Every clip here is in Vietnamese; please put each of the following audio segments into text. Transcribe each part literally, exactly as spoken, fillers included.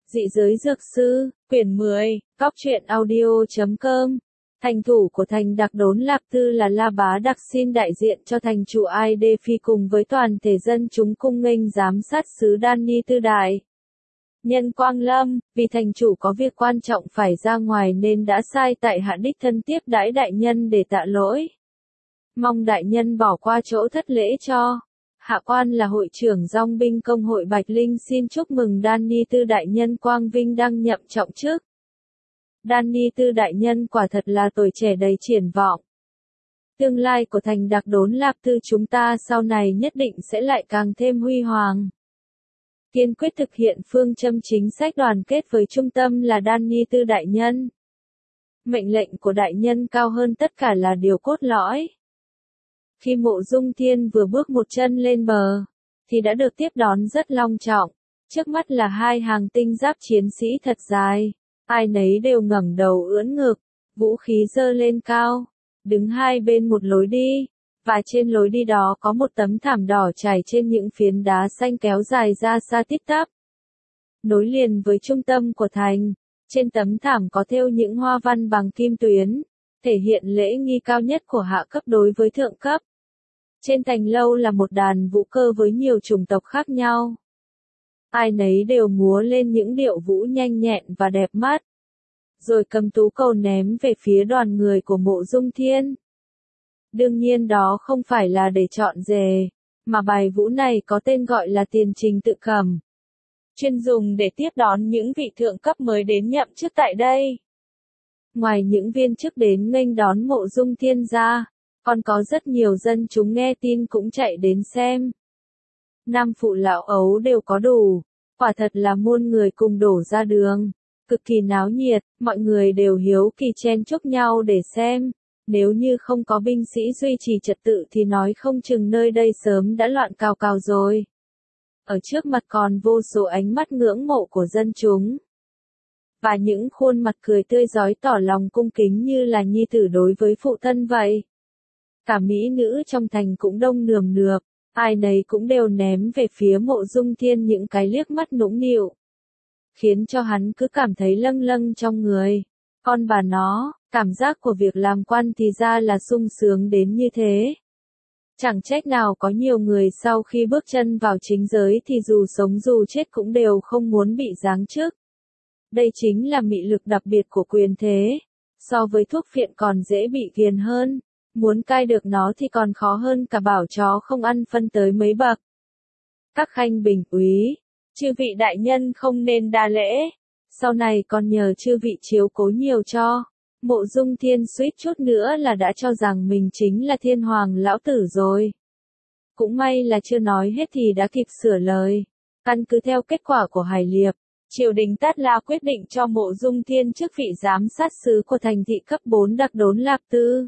Dị giới dược sư, quyển mười, Cóc truyện audio chấm com. Thành thủ của thành Đặc Đốn Lạp Tư là La Bá Đặc xin đại diện cho thành chủ Ai Đê Phi cùng với toàn thể dân chúng cung nghênh giám sát sứ Đan Ni Tư Đại. Nhân Quang Lâm, vì thành chủ có việc quan trọng phải ra ngoài nên đã sai tại hạ đích thân tiếp đãi đại nhân để tạ lỗi. Mong đại nhân bỏ qua chỗ thất lễ cho. Hạ quan là hội trưởng Dong binh công hội Bạch Linh xin chúc mừng Đan Ni Tư đại nhân quang vinh đăng nhậm trọng chức. Đan Ni Tư đại nhân quả thật là tuổi trẻ đầy triển vọng. Tương lai của thành Đặc Đốn Lạp Tư chúng ta sau này nhất định sẽ lại càng thêm huy hoàng. Kiên quyết thực hiện phương châm chính sách đoàn kết với trung tâm là Đan Ni Tư đại nhân. Mệnh lệnh của đại nhân cao hơn tất cả là điều cốt lõi. Khi Mộ Dung Thiên vừa bước một chân lên bờ, thì đã được tiếp đón rất long trọng. Trước mắt là hai hàng tinh giáp chiến sĩ thật dài, ai nấy đều ngẩng đầu ưỡn ngực, vũ khí giơ lên cao, đứng hai bên một lối đi, và trên lối đi đó có một tấm thảm đỏ trải trên những phiến đá xanh kéo dài ra xa tít tắp. Nối liền với trung tâm của thành, trên tấm thảm có thêu những hoa văn bằng kim tuyến, thể hiện lễ nghi cao nhất của hạ cấp đối với thượng cấp. Trên thành lâu là một đàn vũ cơ với nhiều chủng tộc khác nhau. Ai nấy đều múa lên những điệu vũ nhanh nhẹn và đẹp mắt. Rồi cầm tú cầu ném về phía đoàn người của Mộ Dung Thiên. Đương nhiên đó không phải là để chọn dề, mà bài vũ này có tên gọi là tiền trình tự cầm. Chuyên dùng để tiếp đón những vị thượng cấp mới đến nhậm chức tại đây. Ngoài những viên chức đến nghênh đón Mộ Dung Thiên ra, còn có rất nhiều dân chúng nghe tin cũng chạy đến xem. Nam phụ lão ấu đều có đủ, quả thật là muôn người cùng đổ ra đường, cực kỳ náo nhiệt, mọi người đều hiếu kỳ chen chúc nhau để xem. Nếu như không có binh sĩ duy trì trật tự thì nói không chừng nơi đây sớm đã loạn cào cào rồi. Ở trước mặt còn vô số ánh mắt ngưỡng mộ của dân chúng. Và những khuôn mặt cười tươi rói tỏ lòng cung kính như là nhi tử đối với phụ thân vậy. Cả mỹ nữ trong thành cũng đông nườm nượp, ai nấy cũng đều ném về phía Mộ Dung Thiên những cái liếc mắt nũng nịu, khiến cho hắn cứ cảm thấy lâng lâng trong người. Con bà nó, cảm giác của việc làm quan thì ra là sung sướng đến như thế. Chẳng trách nào có nhiều người sau khi bước chân vào chính giới thì dù sống dù chết cũng đều không muốn bị giáng chức. Đây chính là mị lực đặc biệt của quyền thế, so với thuốc phiện còn dễ bị ghiền hơn. Muốn cai được nó thì còn khó hơn cả bảo chó không ăn phân tới mấy bậc. Các khanh bình úy, chư vị đại nhân không nên đa lễ, sau này còn nhờ chư vị chiếu cố nhiều cho. Mộ Dung Thiên suýt chút nữa là đã cho rằng mình chính là thiên hoàng lão tử rồi. Cũng may là chưa nói hết thì đã kịp sửa lời. Căn cứ theo kết quả của Hải Liệp, triều đình Tát La quyết định cho Mộ Dung Thiên chức vị giám sát sứ của thành thị cấp bốn Đặc Đốn Lạp Tư.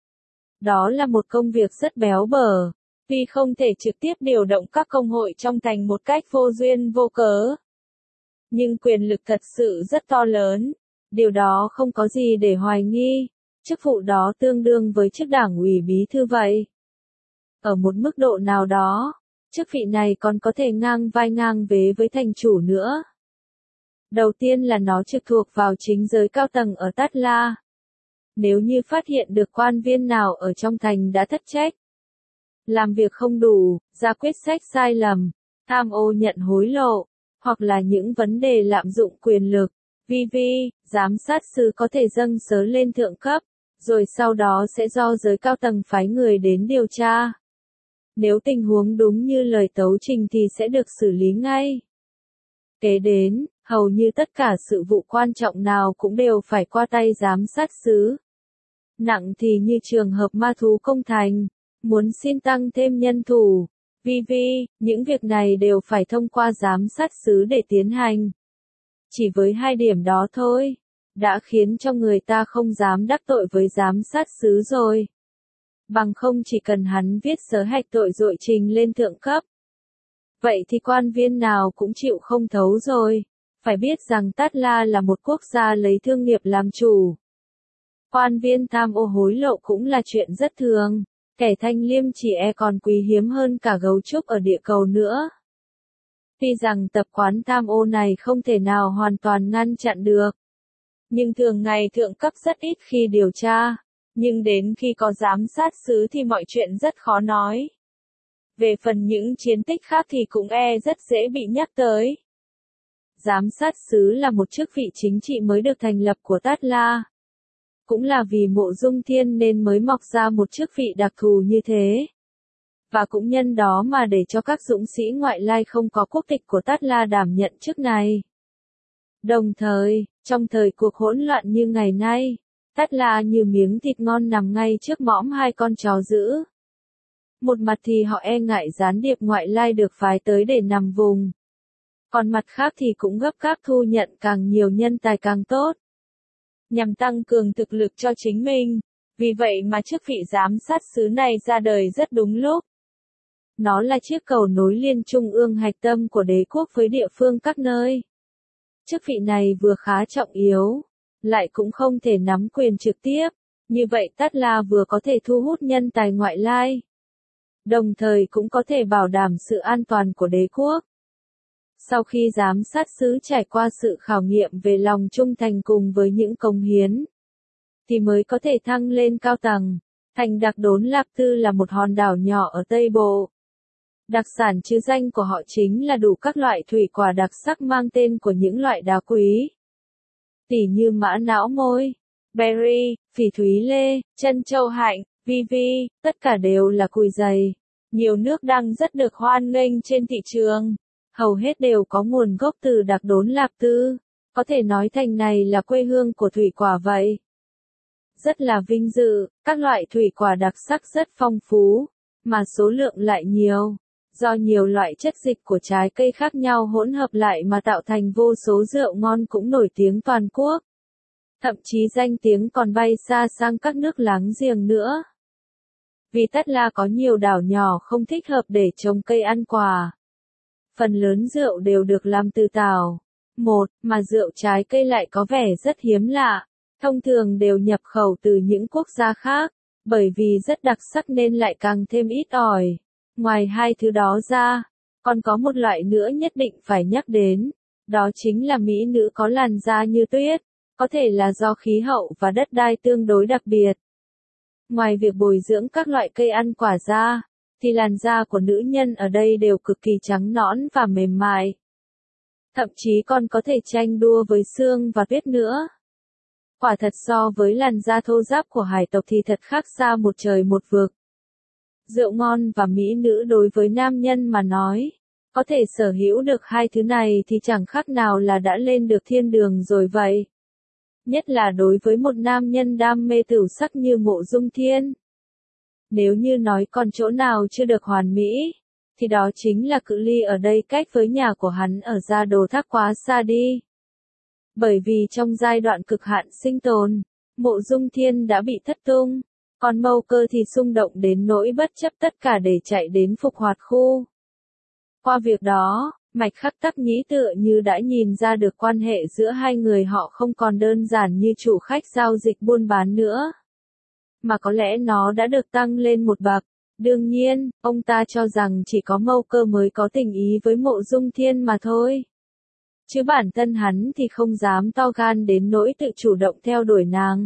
Đó là một công việc rất béo bở, tuy không thể trực tiếp điều động các công hội trong thành một cách vô duyên vô cớ. Nhưng quyền lực thật sự rất to lớn, điều đó không có gì để hoài nghi, chức vụ đó tương đương với chức đảng ủy bí thư vậy. Ở một mức độ nào đó, chức vị này còn có thể ngang vai ngang vế với thành chủ nữa. Đầu tiên là nó trực thuộc vào chính giới cao tầng ở Tát La. Nếu như phát hiện được quan viên nào ở trong thành đã thất trách, làm việc không đủ, ra quyết sách sai lầm, tham ô nhận hối lộ, hoặc là những vấn đề lạm dụng quyền lực, vi vi, giám sát sứ có thể dâng sớ lên thượng cấp, rồi sau đó sẽ do giới cao tầng phái người đến điều tra. Nếu tình huống đúng như lời tấu trình thì sẽ được xử lý ngay. Kế đến, hầu như tất cả sự vụ quan trọng nào cũng đều phải qua tay giám sát sứ. Nặng thì như trường hợp ma thú công thành, muốn xin tăng thêm nhân thủ, vi vi, những việc này đều phải thông qua giám sát sứ để tiến hành. Chỉ với hai điểm đó thôi, đã khiến cho người ta không dám đắc tội với giám sát sứ rồi. Bằng không chỉ cần hắn viết sớ hạch tội dội trình lên thượng cấp. Vậy thì quan viên nào cũng chịu không thấu rồi. Phải biết rằng Tát La là một quốc gia lấy thương nghiệp làm chủ. Quan viên tham ô hối lộ cũng là chuyện rất thường. Kẻ thanh liêm chỉ e còn quý hiếm hơn cả gấu trúc ở địa cầu nữa. Tuy rằng tập quán tham ô này không thể nào hoàn toàn ngăn chặn được, nhưng thường ngày thượng cấp rất ít khi điều tra, nhưng đến khi có giám sát xứ thì mọi chuyện rất khó nói. Về phần những chiến tích khác thì cũng e rất dễ bị nhắc tới. Giám sát xứ là một chức vị chính trị mới được thành lập của Tát La. Cũng là vì Mộ Dung Thiên nên mới mọc ra một chức vị đặc thù như thế. Và cũng nhân đó mà để cho các dũng sĩ ngoại lai không có quốc tịch của Tát La đảm nhận chức này. Đồng thời, trong thời cuộc hỗn loạn như ngày nay, Tát La như miếng thịt ngon nằm ngay trước mõm hai con chó dữ. Một mặt thì họ e ngại gián điệp ngoại lai được phái tới để nằm vùng. Còn mặt khác thì cũng gấp gáp thu nhận càng nhiều nhân tài càng tốt, nhằm tăng cường thực lực cho chính mình. Vì vậy mà chức vị giám sát xứ này ra đời rất đúng lúc. Nó là chiếc cầu nối liên trung ương hạch tâm của đế quốc với địa phương các nơi. Chức vị này vừa khá trọng yếu, lại cũng không thể nắm quyền trực tiếp. Như vậy Tát La vừa có thể thu hút nhân tài ngoại lai, đồng thời cũng có thể bảo đảm sự an toàn của đế quốc. Sau khi giám sát xứ trải qua sự khảo nghiệm về lòng trung thành cùng với những cống hiến, thì mới có thể thăng lên cao tầng. Thành Đặc Đốn Lạp Tư là một hòn đảo nhỏ ở Tây Bộ. Đặc sản chứ danh của họ chính là đủ các loại thủy quả đặc sắc mang tên của những loại đá quý. Tỉ như mã não môi, berry, phỉ thúy lê, chân châu hạnh, vi vi, tất cả đều là cùi dày. Nhiều nước đang rất được hoan nghênh trên thị trường. Hầu hết đều có nguồn gốc từ Đặc Đốn Lạp Tư. Có thể nói thành này là quê hương của thủy quả vậy. Rất là vinh dự, các loại thủy quả đặc sắc rất phong phú, mà số lượng lại nhiều. Do nhiều loại chất dịch của trái cây khác nhau hỗn hợp lại mà tạo thành vô số rượu ngon cũng nổi tiếng toàn quốc. Thậm chí danh tiếng còn bay xa sang các nước láng giềng nữa. Vì Tát La có nhiều đảo nhỏ không thích hợp để trồng cây ăn quả. Phần lớn rượu đều được làm từ tảo. Một, mà rượu trái cây lại có vẻ rất hiếm lạ. Thông thường đều nhập khẩu từ những quốc gia khác, bởi vì rất đặc sắc nên lại càng thêm ít ỏi. Ngoài hai thứ đó ra, còn có một loại nữa nhất định phải nhắc đến, đó chính là mỹ nữ có làn da như tuyết, có thể là do khí hậu và đất đai tương đối đặc biệt. Ngoài việc bồi dưỡng các loại cây ăn quả ra, thì làn da của nữ nhân ở đây đều cực kỳ trắng nõn và mềm mại. Thậm chí còn có thể tranh đua với xương và tuyết nữa. Quả thật so với làn da thô ráp của hải tộc thì thật khác xa một trời một vực. Rượu ngon và mỹ nữ đối với nam nhân mà nói, có thể sở hữu được hai thứ này thì chẳng khác nào là đã lên được thiên đường rồi vậy. Nhất là đối với một nam nhân đam mê tửu sắc như Mộ Dung Thiên. Nếu như nói còn chỗ nào chưa được hoàn mỹ, thì đó chính là cự ly ở đây cách với nhà của hắn ở Gia Đồ Tháp quá xa đi. Bởi vì trong giai đoạn cực hạn sinh tồn, Mộ Dung Thiên đã bị thất tung, còn Mâu Cơ thì xung động đến nỗi bất chấp tất cả để chạy đến phục hoạt khu. Qua việc đó, Mạch Khắc Tắc Nhĩ tựa như đã nhìn ra được quan hệ giữa hai người họ không còn đơn giản như chủ khách giao dịch buôn bán nữa, mà có lẽ nó đã được tăng lên một bậc. Đương nhiên, ông ta cho rằng chỉ có Mâu Cơ mới có tình ý với Mộ Dung Thiên mà thôi. Chứ bản thân hắn thì không dám to gan đến nỗi tự chủ động theo đuổi nàng.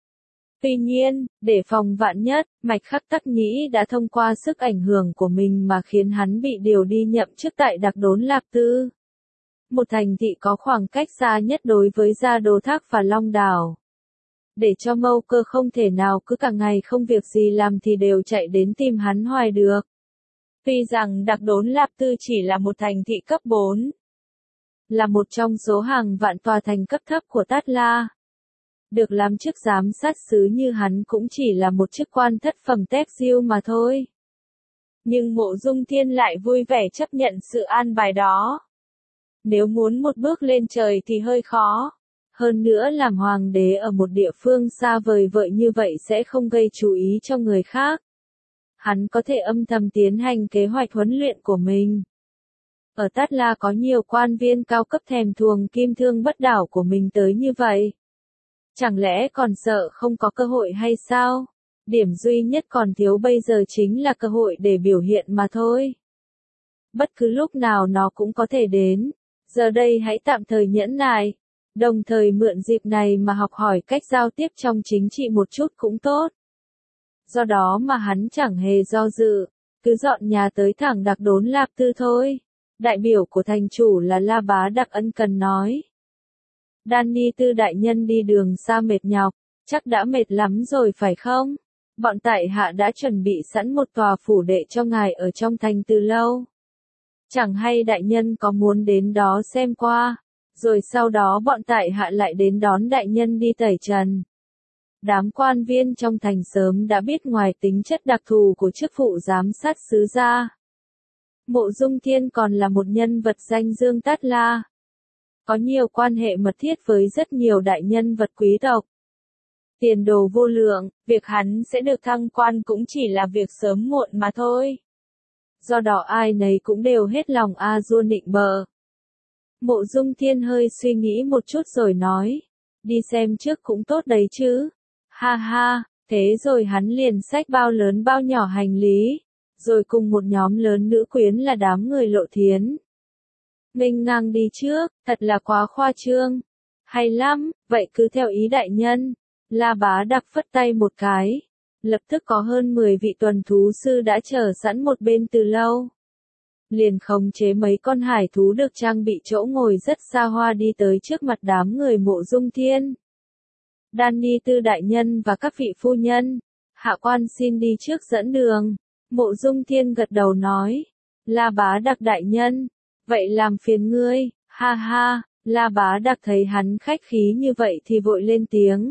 Tuy nhiên, để phòng vạn nhất, Mạch Khắc Tắc Nhĩ đã thông qua sức ảnh hưởng của mình mà khiến hắn bị điều đi nhậm chức tại Đặc Đốn Lạp Tư. Một thành thị có khoảng cách xa nhất đối với Gia Đô Thác và Long Đảo. Để cho Mâu Cơ không thể nào cứ cả ngày không việc gì làm thì đều chạy đến tìm hắn hoài được. Tuy rằng Đặc Đốn Lạp Tư chỉ là một thành thị cấp bốn, là một trong số hàng vạn tòa thành cấp thấp của Tát La. Được làm chức giám sát xứ như hắn cũng chỉ là một chức quan thất phẩm tép diêu mà thôi. Nhưng Mộ Dung Thiên lại vui vẻ chấp nhận sự an bài đó. Nếu muốn một bước lên trời thì hơi khó. Hơn nữa làm hoàng đế ở một địa phương xa vời vợi như vậy sẽ không gây chú ý cho người khác. Hắn có thể âm thầm tiến hành kế hoạch huấn luyện của mình. Ở Tát La có nhiều quan viên cao cấp thèm thuồng kim thương bất đảo của mình tới như vậy. Chẳng lẽ còn sợ không có cơ hội hay sao? Điểm duy nhất còn thiếu bây giờ chính là cơ hội để biểu hiện mà thôi. bất cứ lúc nào nó cũng có thể đến. Giờ đây hãy tạm thời nhẫn nại, đồng thời mượn dịp này mà học hỏi cách giao tiếp trong chính trị một chút cũng tốt. Do đó mà hắn chẳng hề do dự, cứ dọn nhà tới thẳng Đặc Đốn Lạp Tư thôi. Đại biểu của thành chủ là La Bá Đặc ân cần nói. Danny Tư đại nhân đi đường xa mệt nhọc, chắc đã mệt lắm rồi phải không? Bọn tại hạ đã chuẩn bị sẵn một tòa phủ đệ cho ngài ở trong thành từ lâu. Chẳng hay đại nhân có muốn đến đó xem qua, rồi sau đó bọn tại hạ lại đến đón đại nhân đi tẩy trần. Đám quan viên trong thành sớm đã biết ngoài tính chất đặc thù của chức vụ giám sát sứ gia, Mộ Dung Thiên còn là một nhân vật danh dương tát la, có nhiều quan hệ mật thiết với rất nhiều đại nhân vật quý tộc. Tiền đồ vô lượng, việc hắn sẽ được thăng quan cũng chỉ là việc sớm muộn mà thôi. Do đó ai nấy cũng đều hết lòng a dua nịnh bợ. Mộ Dung Thiên hơi suy nghĩ một chút rồi nói, đi xem trước cũng tốt đấy chứ. Ha ha, thế rồi hắn liền xách bao lớn bao nhỏ hành lý, rồi cùng một nhóm lớn nữ quyến là đám người Lộ Thiến nghênh ngang đi trước, thật là quá khoa trương. Hay lắm, vậy cứ theo ý đại nhân. La Bá Đặc phất tay một cái, lập tức có hơn mười vị tuần thú sư đã chờ sẵn một bên từ lâu. Liền khống chế mấy con hải thú được trang bị chỗ ngồi rất xa hoa đi tới trước mặt đám người Mộ Dung Thiên. Danny Tư đại nhân và các vị phu nhân, hạ quan xin đi trước dẫn đường. Mộ Dung Thiên gật đầu nói, La Bá Đặc đại nhân, vậy làm phiền ngươi, ha ha. La Bá Đặc thấy hắn khách khí như vậy thì vội lên tiếng.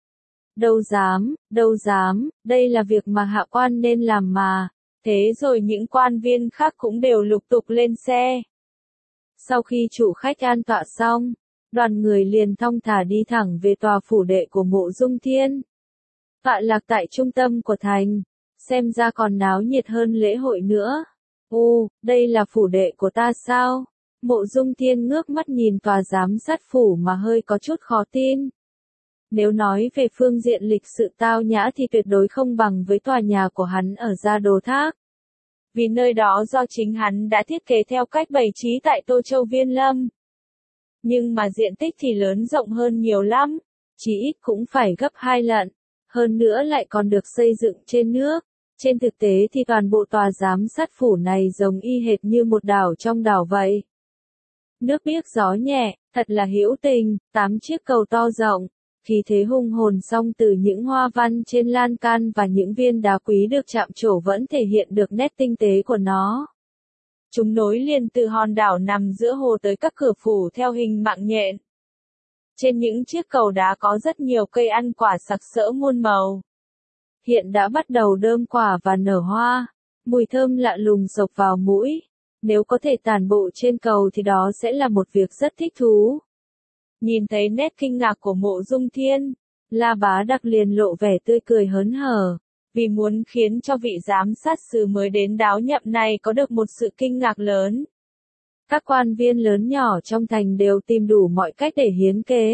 Đâu dám, đâu dám, đây là việc mà hạ quan nên làm mà. Thế rồi những quan viên khác cũng đều lục tục lên xe. Sau khi chủ khách an tọa xong, đoàn người liền thong thả đi thẳng về tòa phủ đệ của Mộ Dung Thiên. Tọa lạc tại trung tâm của thành, xem ra còn náo nhiệt hơn lễ hội nữa. Ô, đây là phủ đệ của ta sao? Mộ Dung Thiên ngước mắt nhìn tòa giám sát phủ mà hơi có chút khó tin. Nếu nói về phương diện lịch sự tao nhã thì tuyệt đối không bằng với tòa nhà của hắn ở Gia Đồ Thác. Vì nơi đó do chính hắn đã thiết kế theo cách bày trí tại Tô Châu Viên Lâm. Nhưng mà diện tích thì lớn rộng hơn nhiều lắm, chỉ ít cũng phải gấp hai lần, hơn nữa lại còn được xây dựng trên nước. Trên thực tế thì toàn bộ tòa giám sát phủ này giống y hệt như một đảo trong đảo vậy. Nước biếc gió nhẹ, thật là hữu tình, tám chiếc cầu to rộng, khí thế hùng hồn song từ những hoa văn trên lan can và những viên đá quý được chạm trổ vẫn thể hiện được nét tinh tế của nó. Chúng nối liền từ hòn đảo nằm giữa hồ tới các cửa phủ theo hình mạng nhện. Trên những chiếc cầu đá có rất nhiều cây ăn quả sặc sỡ muôn màu. Hiện đã bắt đầu đơm quả và nở hoa, mùi thơm lạ lùng xộc vào mũi. Nếu có thể tản bộ trên cầu thì đó sẽ là một việc rất thích thú. Nhìn thấy nét kinh ngạc của Mộ Dung Thiên, La Bá Đặc liền lộ vẻ tươi cười hớn hở, vì muốn khiến cho vị giám sát sứ mới đến đáo nhậm này có được một sự kinh ngạc lớn. Các quan viên lớn nhỏ trong thành đều tìm đủ mọi cách để hiến kế.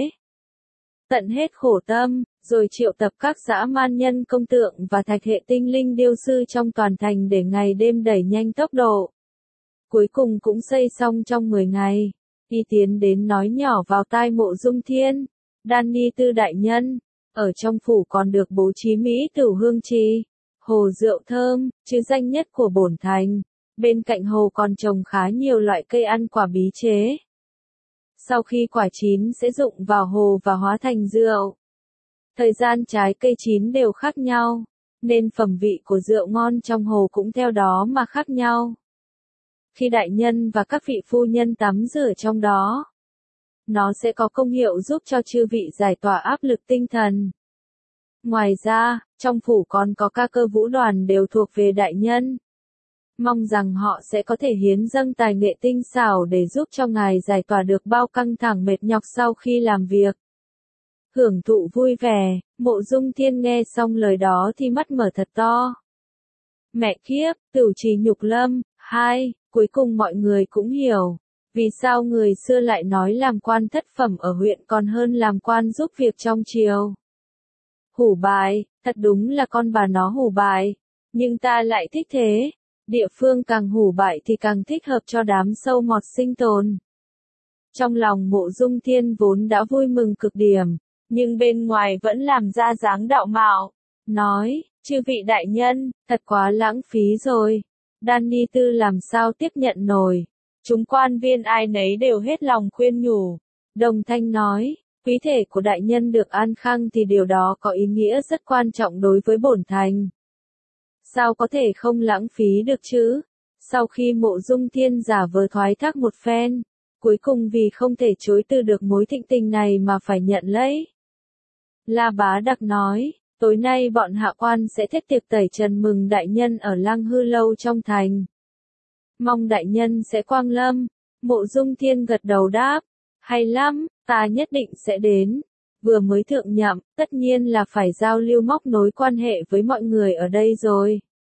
Tận hết khổ tâm, rồi triệu tập các dã man nhân công tượng và thạch hệ tinh linh điêu sư trong toàn thành để ngày đêm đẩy nhanh tốc độ. Cuối cùng cũng xây xong trong mười ngày. Y tiến đến nói nhỏ vào tai Mộ Dung Thiên, Danny Tư đại nhân, ở trong phủ còn được bố trí mỹ tửu hương trì, hồ rượu thơm, chứ danh nhất của bổn thành. Bên cạnh hồ còn trồng khá nhiều loại cây ăn quả bí chế. Sau khi quả chín sẽ rụng vào hồ và hóa thành rượu. Thời gian trái cây chín đều khác nhau, nên phẩm vị của rượu ngon trong hồ cũng theo đó mà khác nhau. Khi đại nhân và các vị phu nhân tắm rửa trong đó, nó sẽ có công hiệu giúp cho chư vị giải tỏa áp lực tinh thần. Ngoài ra, trong phủ còn có ca cơ vũ đoàn đều thuộc về đại nhân. Mong rằng họ sẽ có thể hiến dâng tài nghệ tinh xảo để giúp cho ngài giải tỏa được bao căng thẳng mệt nhọc sau khi làm việc. Hưởng thụ vui vẻ, Mộ Dung Thiên nghe xong lời đó thì mắt mở thật to. Mẹ kiếp, Tửu Trì Nhục Lâm, hai, cuối cùng mọi người cũng hiểu, vì sao người xưa lại nói làm quan thất phẩm ở huyện còn hơn làm quan giúp việc trong triều. Hủ bại, thật đúng là con bà nó hủ bại, nhưng ta lại thích thế. Địa phương càng hủ bại thì càng thích hợp cho đám sâu mọt sinh tồn. Trong lòng Mộ Dung Thiên vốn đã vui mừng cực điểm, nhưng bên ngoài vẫn làm ra dáng đạo mạo, nói, chư vị đại nhân, thật quá lãng phí rồi. Đan Ni Tư làm sao tiếp nhận nổi. Chúng quan viên ai nấy đều hết lòng khuyên nhủ. Đồng thanh nói, quý thể của đại nhân được an khang thì điều đó có ý nghĩa rất quan trọng đối với bổn thành. Sao có thể không lãng phí được chứ? Sau khi Mộ Dung Thiên giả vờ thoái thác một phen, cuối cùng vì không thể chối từ được mối thịnh tình này mà phải nhận lấy. La Bá Đặc nói, tối nay bọn hạ quan sẽ thiết tiệc tẩy trần mừng đại nhân ở Lăng Hư Lâu trong thành. Mong đại nhân sẽ quang lâm. Mộ Dung Thiên gật đầu đáp, hay lắm, ta nhất định sẽ đến. Vừa mới thượng nhậm, tất nhiên là phải giao lưu móc nối quan hệ với mọi người ở đây rồi.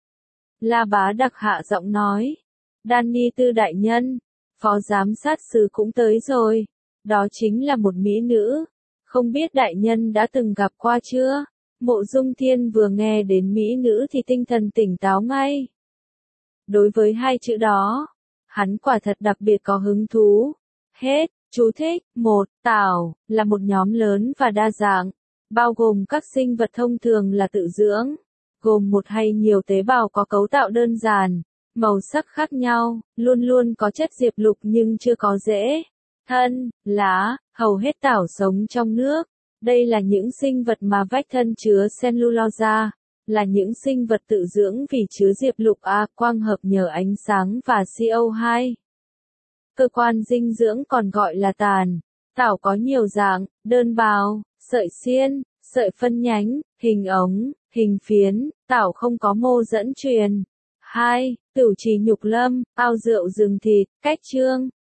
La Bá Đặc hạ giọng nói, Đan Ni Tư đại nhân, phó giám sát sứ cũng tới rồi. Đó chính là một mỹ nữ. Không biết đại nhân đã từng gặp qua chưa? Mộ Dung Thiên vừa nghe đến mỹ nữ thì tinh thần tỉnh táo ngay. Đối với hai chữ đó, hắn quả thật đặc biệt có hứng thú. Hết, chú thích, một, tảo, là một nhóm lớn và đa dạng, bao gồm các sinh vật thông thường là tự dưỡng, gồm một hay nhiều tế bào có cấu tạo đơn giản, màu sắc khác nhau, luôn luôn có chất diệp lục nhưng chưa có rễ, thân, lá, hầu hết tảo sống trong nước. Đây là những sinh vật mà vách thân chứa cellulose, là những sinh vật tự dưỡng vì chứa diệp lục A quang hợp nhờ ánh sáng và xê o hai. Cơ quan dinh dưỡng còn gọi là tàn. Tảo có nhiều dạng, đơn bào, sợi xiên, sợi phân nhánh, hình ống, hình phiến, tảo không có mô dẫn truyền. hai. Tửu trì nhục lâm, ao rượu rừng thịt, cách chương.